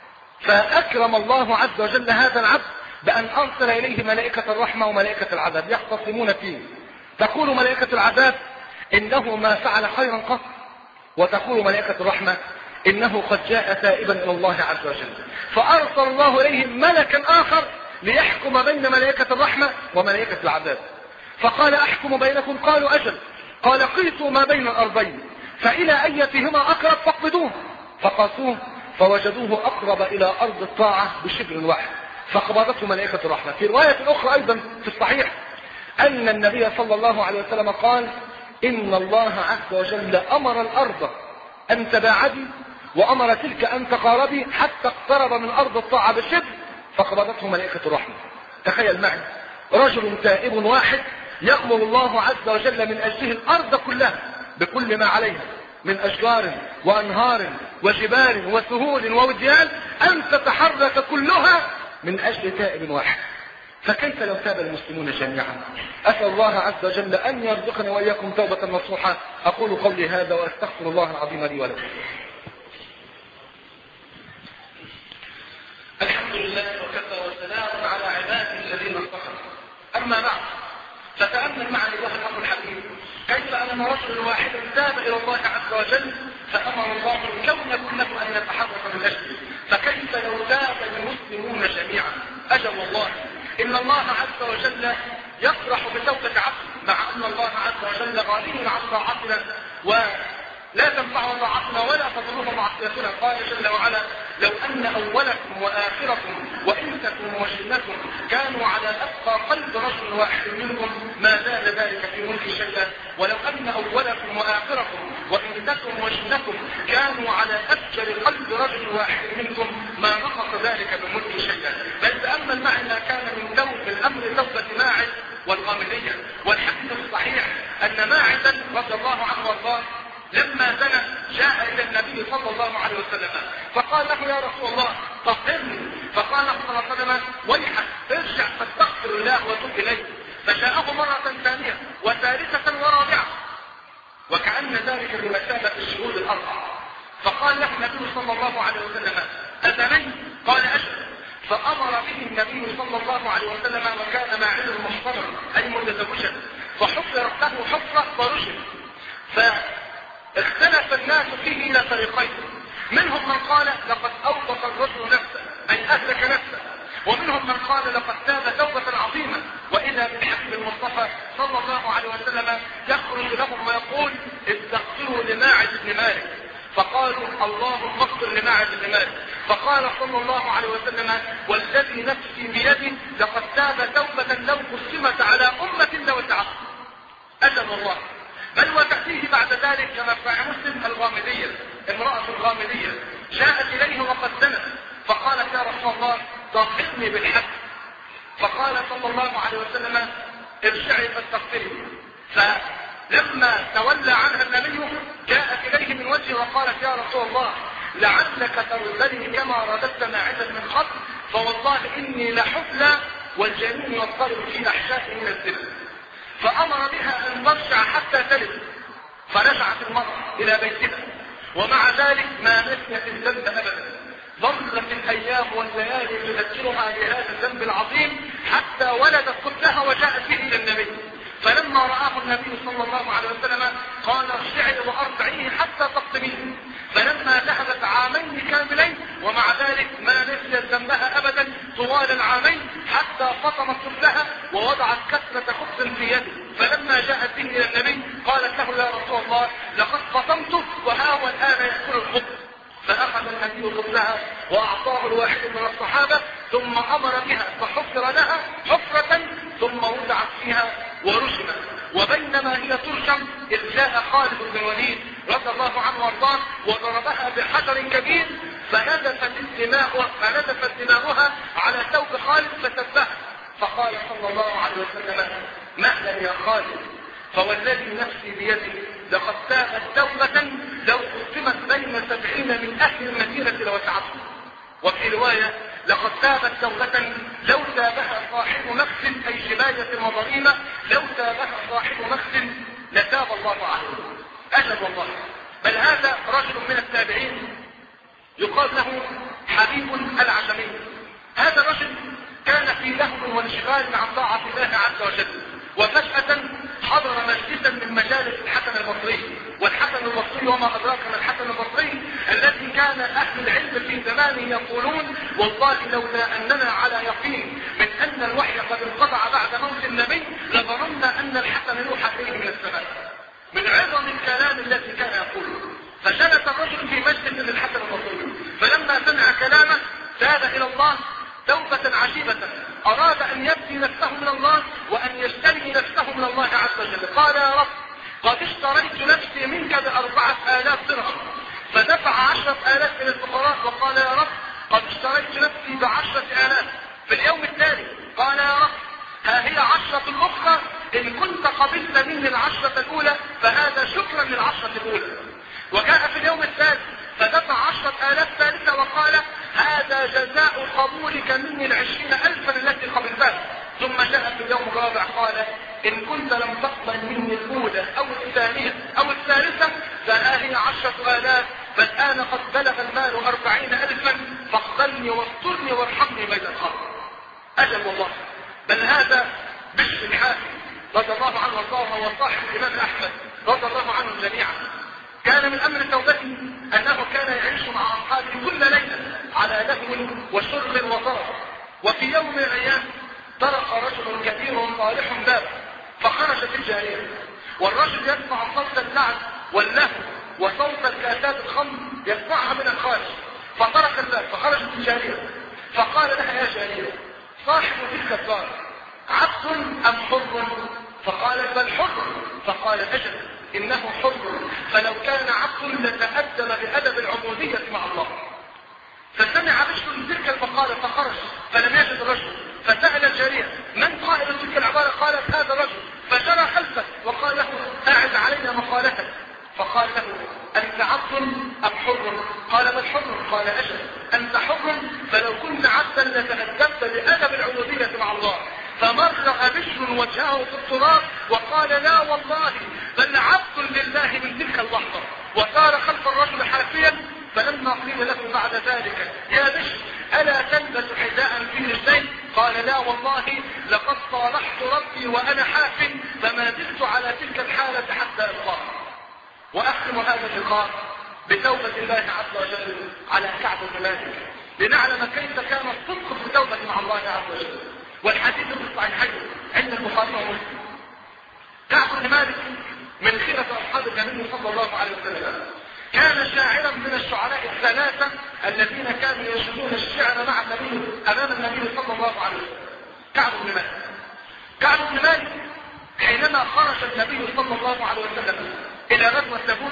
فأكرم الله عز وجل هذا العبد بأن أرسل إليه ملائكة الرحمة وملائكة العذاب يختصمون فيه. تقول ملائكة العذاب إنه ما فعل خيرا قط، وتقول ملائكة الرحمة إنه قد جاء تائبا إلى الله عز وجل. فأرسل الله إليهم ملكا آخر ليحكم بين ملائكة الرحمة وملائكة العذاب. فقال أحكم بينكم؟ قالوا أجل. قال قيسوا ما بين الأرضين فإلى أيتهما أقرب فاقبضوه. فقاسوه فوجدوه أقرب إلى أرض الطاعة بشبر واحد فقبضته ملائكة الرحمة. في رواية أخرى أيضا في الصحيح أن النبي صلى الله عليه وسلم قال إن الله عز وجل أمر الأرض أن تباعدي وأمر تلك أن تقاربي حتى اقترب من أرض الطاعة بالشبر فقبضته ملائكة الرحمة. تخيل معي رجل تائب واحد يأمر الله عز وجل من أجله الأرض كلها بكل ما عليها من أشجار وأنهار وجبال وسهول ووديان أن تتحرك كلها من أجل تائب واحد. فكيف لو تاب المسلمون جميعا؟ أسأل الله عز وجل أن يرزقني وإياكم توبة نصوحة. أقول قولي هذا وأستغفر الله العظيم لي ولكم. الحمد لله وكفى وسلام على عباده الذين اصطفى. أما بعد فتأمل معي أيها الأخ الحبيب كيف أن رجل واحد تاب إلى الله عز وجل فأمر الله الكون كله أن يتحرك من أجله. فكيف لو تاب المسلمون جميعا؟ أجل والله إن الله عز وجل يفرح بتوبة عبده، مع أن الله عز وجل غني عن طاعتنا ولا تنفع طاعتنا ولا تضره معصيتنا. قال جل وعلا لو أن أولكم وآخركم وإنسكم وجنكم كانوا على أتقى قلب رجل واحد منكم ما زاد ذلك في ملك شيئا. ولو أن أولكم وآخركم وإنسكم وجنكم كانوا على أفجر قلب رجل واحد منكم ما نقص ذلك من ملك شيئا. بل تأمل معي ما كان من توب الأمر توبة ماعز والغامدية. والحديث الصحيح أن ماعز وسلم، فقال له يا رسول الله طهرني، فقال له صلى الله عليه وسلم ويحك ارجع فاستغفر الله وتوب اليه. فجاءه مرة ثانية وثالثة ورابعة، وكأن ذلك بمثابة الشهود الأربعة. فقال له النبي صلى الله عليه وسلم أذنين؟ قال أجل. فأمر به النبي صلى الله عليه وسلم وكان ماعز محصنا أي متزوجا، فحفرت له حفرة ورجم. فاختلف الناس فيه إلى فريقين، منهم من قال لقد أوقف الرجل نفسه أي أهلك نفسه، ومنهم من قال لقد تاب توبة عظيمة. وإذا بالحبيب المصطفى صلى الله عليه وسلم يخرج لهم ويقول استغفروا لماعز بن مالك، فقالوا اللهم اغفر لماعز بن مالك. فقال صلى الله عليه وسلم والذي نفسي بيده لقد تاب توبة لو قسمت على أمة لوسعتها. أجل الله. بل وتأتيه بعد ذلك كما في مسلم الغامدية، امرأة الغامدية جاءت إليه وقد زنت، فقالت يا رسول الله طهرني بالحق. فقال صلى الله عليه وسلم ارجعي فاستغفري. فلما تولى عنها النبي جاءت إليه من وجهه وقالت يا رسول الله لعلك تردني كما رددت ماعزا من قبل، فوالله إني لحفلى والجنين يضطرب في أحشائه من الزنا. فأمر بها أن ترجع حتى تلد، فرجعت المرأة إلى بيتها، ومع ذلك ما نسيت الذنب أبدا. ظلت الأيام والليالي تذكرها بهذا الذنب العظيم حتى ولدت طفلها وجاءت به إلى النبي. فلما رآه النبي صلى الله عليه وسلم قال ارجعي وأرضعيه حتى تقتميه. فلما ذهبت عامين كاملين ومع ذلك ما نسيت ذنبها أبدا طوال العامين حتى فطمت طفلها ووضعت كسرة خبز في يده. فلما جاءت به إلى النبي قالت له يا رسول الله لقد فطمته وها هو الآن يأكل الخبز. فأخذ النبي طفلها وأعطاه الواحد من الصحابة ثم أمر بها فحفر لها حفرة ثم وضعت فيها ورجمت. وبينما هي ترجم إذ جاء خالد بن الوليد رضي الله عنه وارضاه وضربها بحجر كبير فنزفت الدماء فنزفت دماؤها على ثوب خالد فسبها. فقال صلى الله عليه وسلم مهلا يا خالد، فوالذي نفسي بيده لقد تابت توبة لو قسمت بين سبعين من أهل المدينة لوسعتهم. وفي رواية لقد تابت توبة لو تابها صاحب نفس أي جباية وضريمة، لو تابها صاحب نفس لتاب الله عنه. أجل والله. بل هذا رجل من التابعين يقال له حبيب العجمي. هذا الرجل كان في لهو وانشغال عن طاعة الله عز وجل، وفجأة حضر مجلسا من مجالس الحسن البصري. والحسن البصري وما أدراك ما الحسن البصري الذي كان أهل العلم في زمانه يقولون والله لولا أننا على يقين من أن الوحي قد انقطع بعد موت النبي لظننا أن الحسن يوحى إليه من السماء من عظم الكلام الذي كان يقوله. فجلس الرجل في مجلس للحسن البصري، فلما سمع كلامه تاب إلى الله توبة عجيبة، أراد أن يبدي نفسه من الله وأن يشتري نفسه من الله عز وجل. قال يا رب قد اشتريت نفسي منك بأربعة آلاف درهم، فدفع عشرة آلاف من الفقراء وقال يا رب قد اشتريت نفسي بعشرة آلاف. في اليوم الثاني قال يا رب ها هي عشرة الأخرى، إن كنت قبلت مني العشرة الأولى فهذا شكرا للعشرة الأولى. وجاء في اليوم الثالث فدفع عشرة آلاف ثالثة وقال هذا جزاء قبولك مني العشرين ألفا التي قبلتها. ثم جاء في اليوم الرابع قال إن كنت لم تقبل مني الأولى أو الثانية أو الثالثة فها هي عشرة آلاف، فالآن قد بلغ المال أربعين ألفا فاقبلني واسترني وارحمني بين الخلق. أجل والله. بل هذا بشر الحافي رضي الله عنه وارضاه وصاحب الإمام أحمد رضي الله عنهم جميعا كان من أمر توبته أنه كان يعيش مع أصحابه كل ليلة على لهو وشرب وطرف. وفي يوم من الأيام طرق رجل كبير صالح بابه فخرجت الجارية، والرجل يسمع صوت اللعب واللهو وصوت الكاسات الخمر يسمعها من الخارج، فطرق الباب فخرجت الجارية فقال لها يا جارية صاحب تلك الدار عبد أم حر؟ فقالت بل حر. فقال أجل إنه حر، فلو كان عبد لتأدب بأدب العبودية مع الله. فسمع بشر تلك المقالة فخرج فلم يجد الرجل، فسأل الجارية من قائل تلك العبارة؟ قالت هذا الرجل، فجرى خلفه وقال له أعد علينا مقالتك. فقال له أنت أنت عبد أم حر؟ قال من حر؟ قال أجل أنت حر، فلو كنت عبدا لتأدبت لأدب العبودية مع الله. فمرغ بشر وجهه في التراب وقال لا والله بل عبد لله من تلك اللحظة، وسار خلف الرجل حافيا. فلما قيل له بعد ذلك يا بشر ألا تلبس حذاء في رجلين؟ قال لا والله لقد صالحت ربي وأنا حاف، فما زلت على تلك الحالة حتى ألقاه. وأختم هذا اللقاء بتوبة الله عز وجل على كعب بن مالك لنعلم كيف كان الصدق في التوبة مع الله عز وجل. والحديث في الصحيحين عند البخاري ومسلم. كعب بن مالك من خيرة أصحاب النبي صلى الله عليه وسلم، كان شاعرا من الشعراء الثلاثة الذين كانوا ينشدون الشعر مع النبي أمام النبي صلى الله عليه وسلم. كعب بن مالك كعب بن مالك حينما خرج النبي صلى الله عليه وسلم إلى غزوة تبوك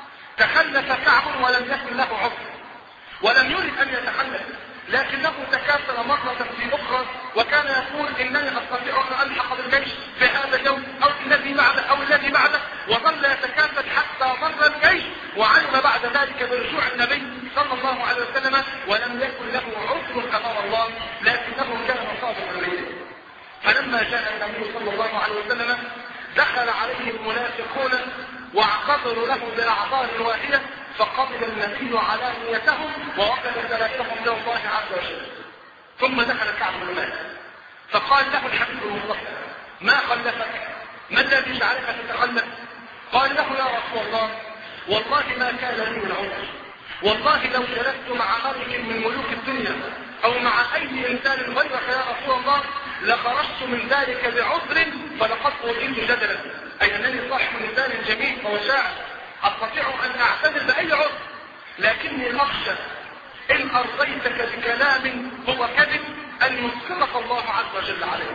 تخلف كعب ولم يكن له عذر، ولم يرد أن يتخلف، لكنه تكاسل مرة في أخرى وكان يقول إنني أستطيع أن ألحق بالجيش في هذا اليوم أو الذي بعده أو الذي بعده، وظل يتكاسل حتى مر الجيش وعلم بعد ذلك برجوع النبي صلى الله عليه وسلم، ولم يكن له عذر أمام الله لكنه كان صادقا إليه. فلما جاء النبي صلى الله عليه وسلم دخل عليه المنافقون واعتذروا له بأعذار واهية، فقبل النبي علانيتهم ووكل ثلاثهم الى الله عز وجل. ثم دخل كعب بن مالك فقال له الحبيب المصطفى ما خلفك؟ ما الذي جعلك تتخلف؟ قال له يا رسول الله والله ما كان لي من عذر، والله لو جلست مع ملك من ملوك الدنيا او مع اي انسان غيرك يا رسول الله لخرجت من ذلك بعذر فلقد اوتيت جدلا، اي انني صاحب انسان جميل وشاعر استطيع ان اعتذر باي عذر، لكني اخشى ان ارضيتك بكلام هو كذب ان يسخطك الله عز وجل عليه.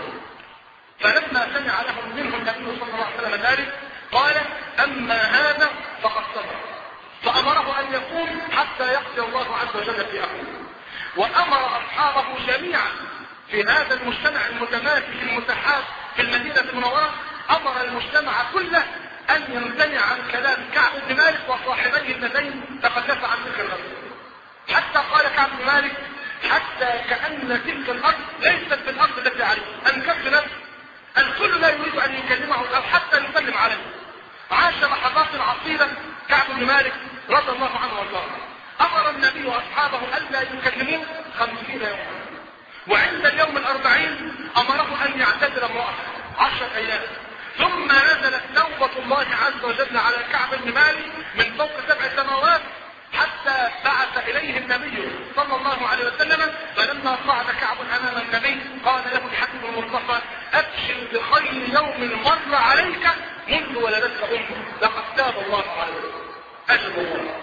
فلما سمع لهم منه النبي صلى الله عليه وسلم ذلك قال اما هذا فقد صبر، فامره ان يقوم حتى يقضي الله عز وجل في امره. وامر اصحابه جميعا في هذا المجتمع المتماسك المتحاب في المدينة المنورة، امر المجتمع كله ان يمتنع عن كلام كعب بن مالك وصاحبيه اللذين تخلف عن تلك الغزوة. حتى قال كعب بن مالك حتى كأن تلك الارض ليست بالارض التي عليه، انكف نفسه، الكل لا يريد ان يكلمه او حتى يسلم عليه. عاش لحظات عصيبة كعب بن مالك رضي الله عنه وارضاه. امر النبي واصحابه الا يكلموه خمسين يوما، وعند اليوم الاربعين امره ان يعتذر امرأة عشر ايام. ثم نزلت توبة الله عز وجل على كعب بن مالك من فوق سبع سماوات حتى بعث اليه النبي صلى الله عليه وسلم. فلما صعد كعب امام النبي قال له الحبيب المصطفى ابشر بخير يوم مر عليك منذ ولدتك امك، لقد تاب الله عليك. اجل الله.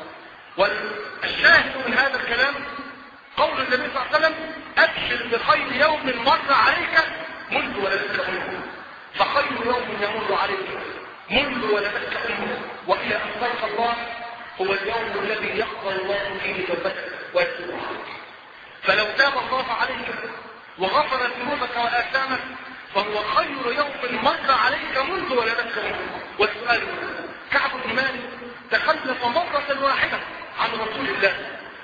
والشاهد من هذا الكلام قول النبي صلى الله عليه وسلم ابشر بخير يوم مر عليك منذ ولدتك امك، فخير يوم يمر عليك منذ ولدتك امك والى ان تلقى الله هو اليوم الذي يقبل الله فيه توبتك ويتوب عليك. فلو تاب الله عليك وغفر ذنوبك واثامك فهو خير يوم مر عليك منذ ولدتك امك. والسؤال كعب بن مالك تخلف مرة واحدة عن رسول الله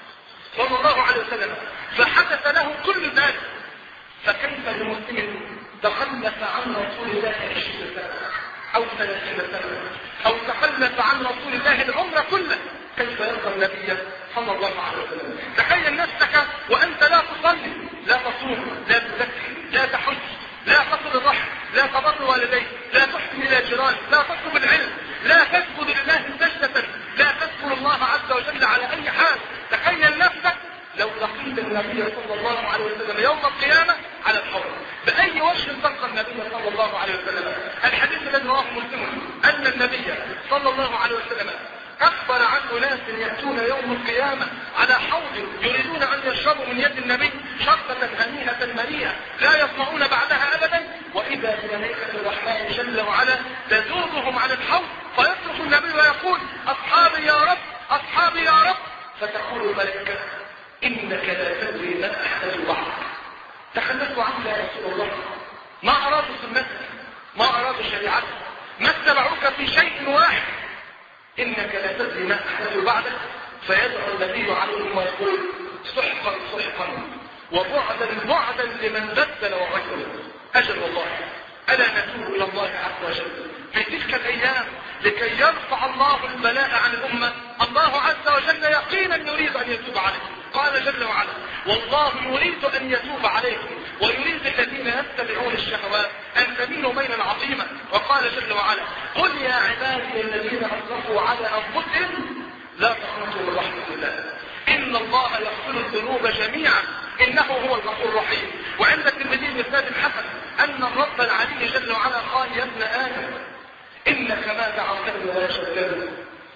صلى الله عليه وسلم فحدث له كل ذلك، فكيف لمسلم تخلف عن رسول الله عشرين سنة او ثلاثين سنة او تخلف عن رسول الله العمر كله، كيف يلقى النبي صلى الله عليه وسلم؟ تخيل نفسك وانت لا تصلي لا تصوم لا تزكي لا تحج لا تصل الرحم لا تبر والديك لا تحسن الى جيرانك لا تطلب العلم لا تسجد لله سجدة لا تذكر الله عز وجل على اي حال. تخيل نفسك لو لقيت النبي صلى الله عليه وسلم يوم القيامة على الحوض بأي وجه تلقى النبي صلى الله عليه وسلم. الحديث الذي رواه مسلم أن النبي صلى الله عليه وسلم أخبر عن أناس يأتون يوم القيامة على حوض يريدون أن يشربوا من يد النبي شربة هنيئة مريئة لا يصنعون بعدها أبدا، وإذا بملائكة الرحمن جل وعلا تزورهم عن الحوض فيصرخ النبي ويقول أصحابي يا رب أصحابي يا رب، فتقول الملائكة إنك لا تدري من أحدث بعضك. تخلفوا عنك يا رسول الله، ما أرادوا سنتك ما أرادوا شريعتك ما اتبعوك في شيء واحد، إنك لا تدري ما أحدث بعدك، فيدعو النبي عليهم ويقول سحقا سحقا وبعدا بعدا لمن بدل وغير. أجل والله ألا نتوب إلى الله عز وجل في تلك الأيام لكي يرفع الله البلاء عن الأمة. الله عز وجل يقينا يريد أن يتوب عليكم، قال جل وعلا والله يريد أن يتوب عليكم ويريد الذين يتبعون الشهوات أن تميلوا ميلا عظيما. وقال جل وعلا قل يا عبادي الذين أسرفوا على أنفسهم لا تقنطوا من رحمة الله إن الله يغفر الذنوب جميعا إنه هو الغفور الرحيم. وعند الترمذي بإسناد حسن أن الرب العلي جل وعلا قال يا ابن آدم إنك ما دعوتني ولا شكرتني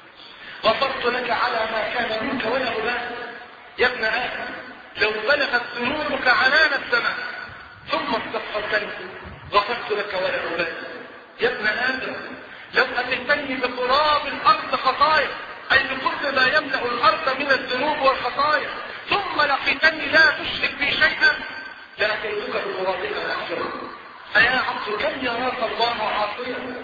غفرت لك على ما كان منك ولا أبالي. يا ابن آدم لو بلغت ذنوبك عنان السماء ثم استغفرتني غفرت لك ولا أبالي. يا ابن آدم لو أتيتني بقراب الأرض خطايا أي بقرب ما يملأ الأرض من الذنوب والخطايا ثم لقيتني لا تشرك بي شيئا لأتيتك بقرابها الأخرى. أيا عبد كم يراك الله عاصيا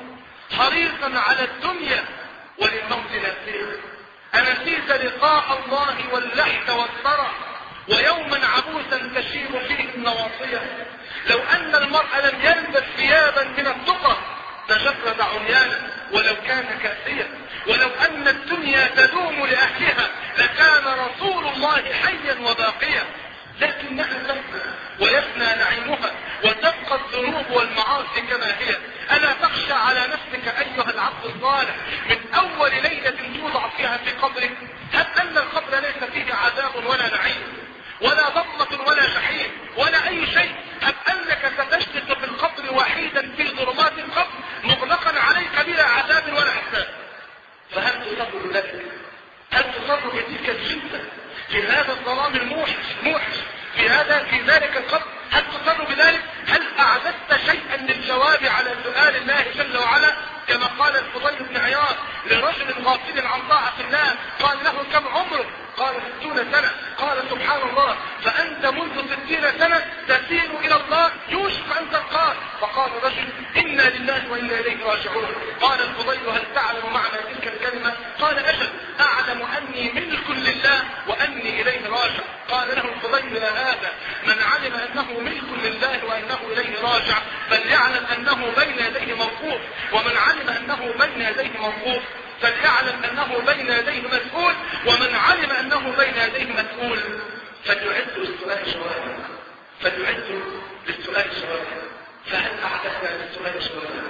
حريصا على الدنيا وللموت ناسيا أنسيت لقاء الله واللحد والثرى ويوما عبوسا تشيب فيه النواصية. لو أن المرء لم يلبس ثيابا من التقى تجرد عميانا ولو كان كاسيا. ولو أن الدنيا تدوم لأهلها لكان رسول الله حيا وباقيا. لكنها تفنى ويفنى نعيمها وتبقى الذنوب والمعاصي كما هي. ألا تخشى على نفسك أيها العبد الصالح من أول ليلة توضع فيها في قبرك هل أن القبر ليس فيه عذاب ولا نعيم ولا ضمة ولا جحيم ولا أي شيء؟ هل أنك ستجلس في القبر وحيدا في ظلمات القبر مغلقا عليك بلا عذاب ولا حساب؟ فهل تصبر ذلك؟ هل تصبر بتلك الجنة في هذا الظلام الموحش موحش في هذا في ذلك القبر؟ هل تصبر بذلك؟ هل أعددت شيئا للجواب على سؤال الله جل وعلا كما قال الفضيل بن عياض لرجل غافل عن طاعة الله قال له كم عمرك؟ قال ستون سنة. قال سبحان الله فأنت منذ ستين سنة تسير إلى الله يوشك أن تلقاه. فقال رجل إنا لله وإنا إليه راجعون. قال الفضيل هل تعلم معنى تلك الكلمة؟ قال أجل أعلم أني ملك لله وأني إليه راجع. قال له الفضيل هذا من علم أنه ملك لله وأنه إليه راجع فليعلم أنه بين يديه موقوف ومن علم أنه بين يديه موقوف فليعلم أنه بين يديه مسؤول ومن علم أنه بين يديه مسؤول فليعد للسؤال شوارع فليعد للسؤال شوارع. فهل أعددنا للسؤال شوارع؟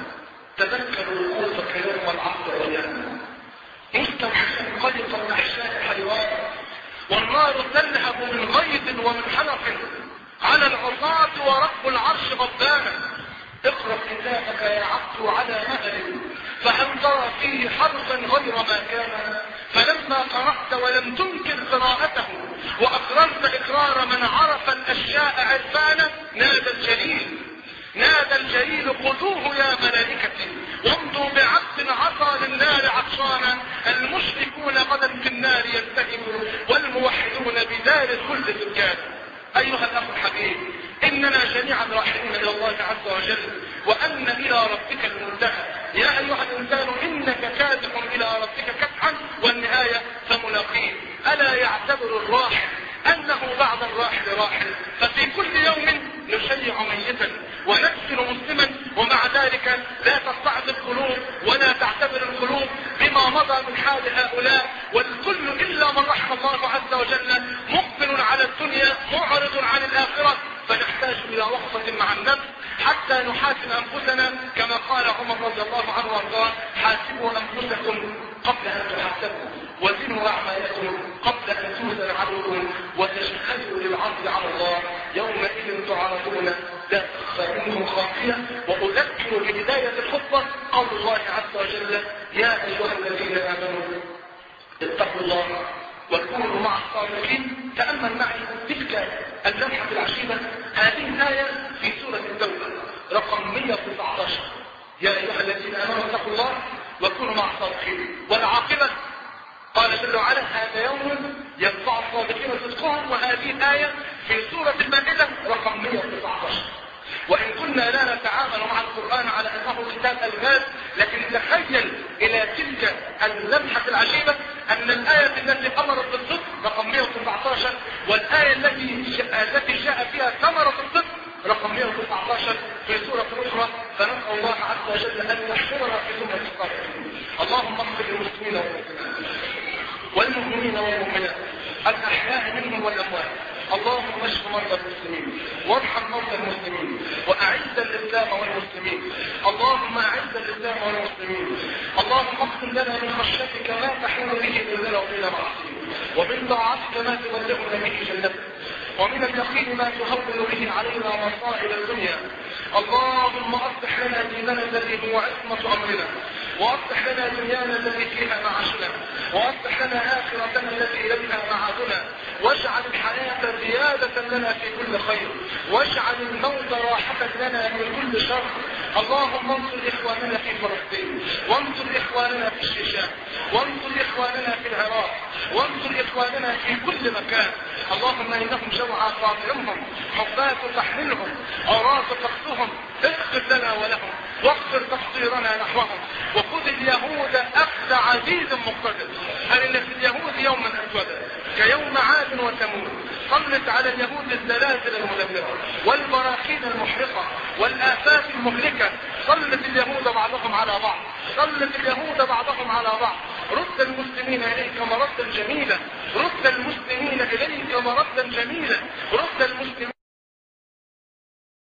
تذكروا وقوفك يوم العصر واليوم مستوحشا قلق الأحشاء حيوان والنار تلهب من غيظ ومن حنق على العصاة ورب العرش غضبانا. اقرأ كتابك يا عبد على مهل فهل ترى فيه حرفا غير ما كان؟ فلما قرأت ولم تنكر قراءته وأقررت إقرار من عرف الأشياء عرفانا نادى الجليل نادى الجليل خذوه يا ملائكتي وامضوا بعبد عصى للنار عطشانا. المشركون غدا في النار يلتهمون والموحدون بدار الخلد سكانا. أيها الأخ الحبيب إننا جميعا راحلون إلى الله عز وجل وأن إلى ربك المنتهى. يا أيها الإنسان إنك كادح إلى ربك كدحا والنهاية فملاقيه. ألا يعتبر الراحل أنه بعد الراحل راحل؟ ففي كل يوم نشيع ميتا ونكسر مسلما ومع ذلك لا تستعد القلوب ولا تعتبر القلوب بما مضى من حال هؤلاء والكل إلا من رحم الله عز وجل مقبل على الدنيا معرض عن الآخرة. فنحتاج إلى وقفة مع النفس حتى نحاسب أنفسنا كما قال عمر رضي الله عنه وارضاه حاسبوا أنفسكم قبل أن تحاسبوا وزنوا أعمالكم قبل أن توزن عدلكم وتشهدوا للعرض على الله يومئذ تعرضون لا تخفى منكم خافية. وأذكر ببداية الخطبة قول الله عز وجل يا أيها الذين آمنوا اتقوا الله وكونوا مع الصادقين. تأمل معي تلك اللمحة العجيبة هذه الآية في سورة التوبة رقم مئة وتسعة عشر يا أيها الذين آمنوا اتقوا الله وكونوا مع الصادقين. والعاقبة قال جل وعلا هذا يوم ينفع الصادقين صدقهم. وهذه الآية في سورة المائدة رقم مئة وتسعة عشر. وإن كنا لا نتعامل مع القرآن على أنه كتاب ألغاز لكن تخيل إلى تلك اللمحة العجيبة فيها ثمرة الصدق رقم مئة وتسعة عشر في سورة أخرى. فنسأل الله عز وجل أن يحشرنا في زمرة الصالحين. اللهم اغفر للمسلمين والمسلمات والمؤمنين والمؤمنات الأحياء منهم والأموات. اللهم اشف مرضى المسلمين وارحم موتى المسلمين وأعز الإسلام والمسلمين. اللهم أعز الإسلام والمسلمين. اللهم اقسم لنا من خشيتك ما تحول به بيننا وبين معصيتك، ومن طاعتك ما تبلغنا به جنتك، ومن اليقين ما تهون به علينا مصائب الدنيا. اللهم اصلح لنا ديننا الذي هو عصمة امرنا، واصلح لنا دنيانا التي فيها معاشنا، واصلح لنا اخرتنا التي اليها معادنا، واجعل الحياة زيادة لنا في كل خير، واجعل الموت راحة لنا من كل شر. اللهم انصر اخواننا في فلسطين، وانصر اخواننا في الشيشان، وانصر اخواننا في العراق، وانصر اخواننا في كل مكان. اللهم انهم جوعى قاطعهم، حفاة تحملهم، عراة تقصهم، اغفر لنا ولهم، واغفر تقصيرنا نحوهم، وخذ اليهود اخذ عزيز مقتدر. هل في اليهود يوما اسودا كيوم عاد وثمود. سلط على اليهود الزلازل المدمرة والبراكين المحرقة والآفات المهلكة. سلط اليهود بعضهم على بعض، سلط اليهود بعضهم على بعض. رد المسلمين إليك مردا جميلا، رد المسلمين إليك مردا جميلا، رد المسلمين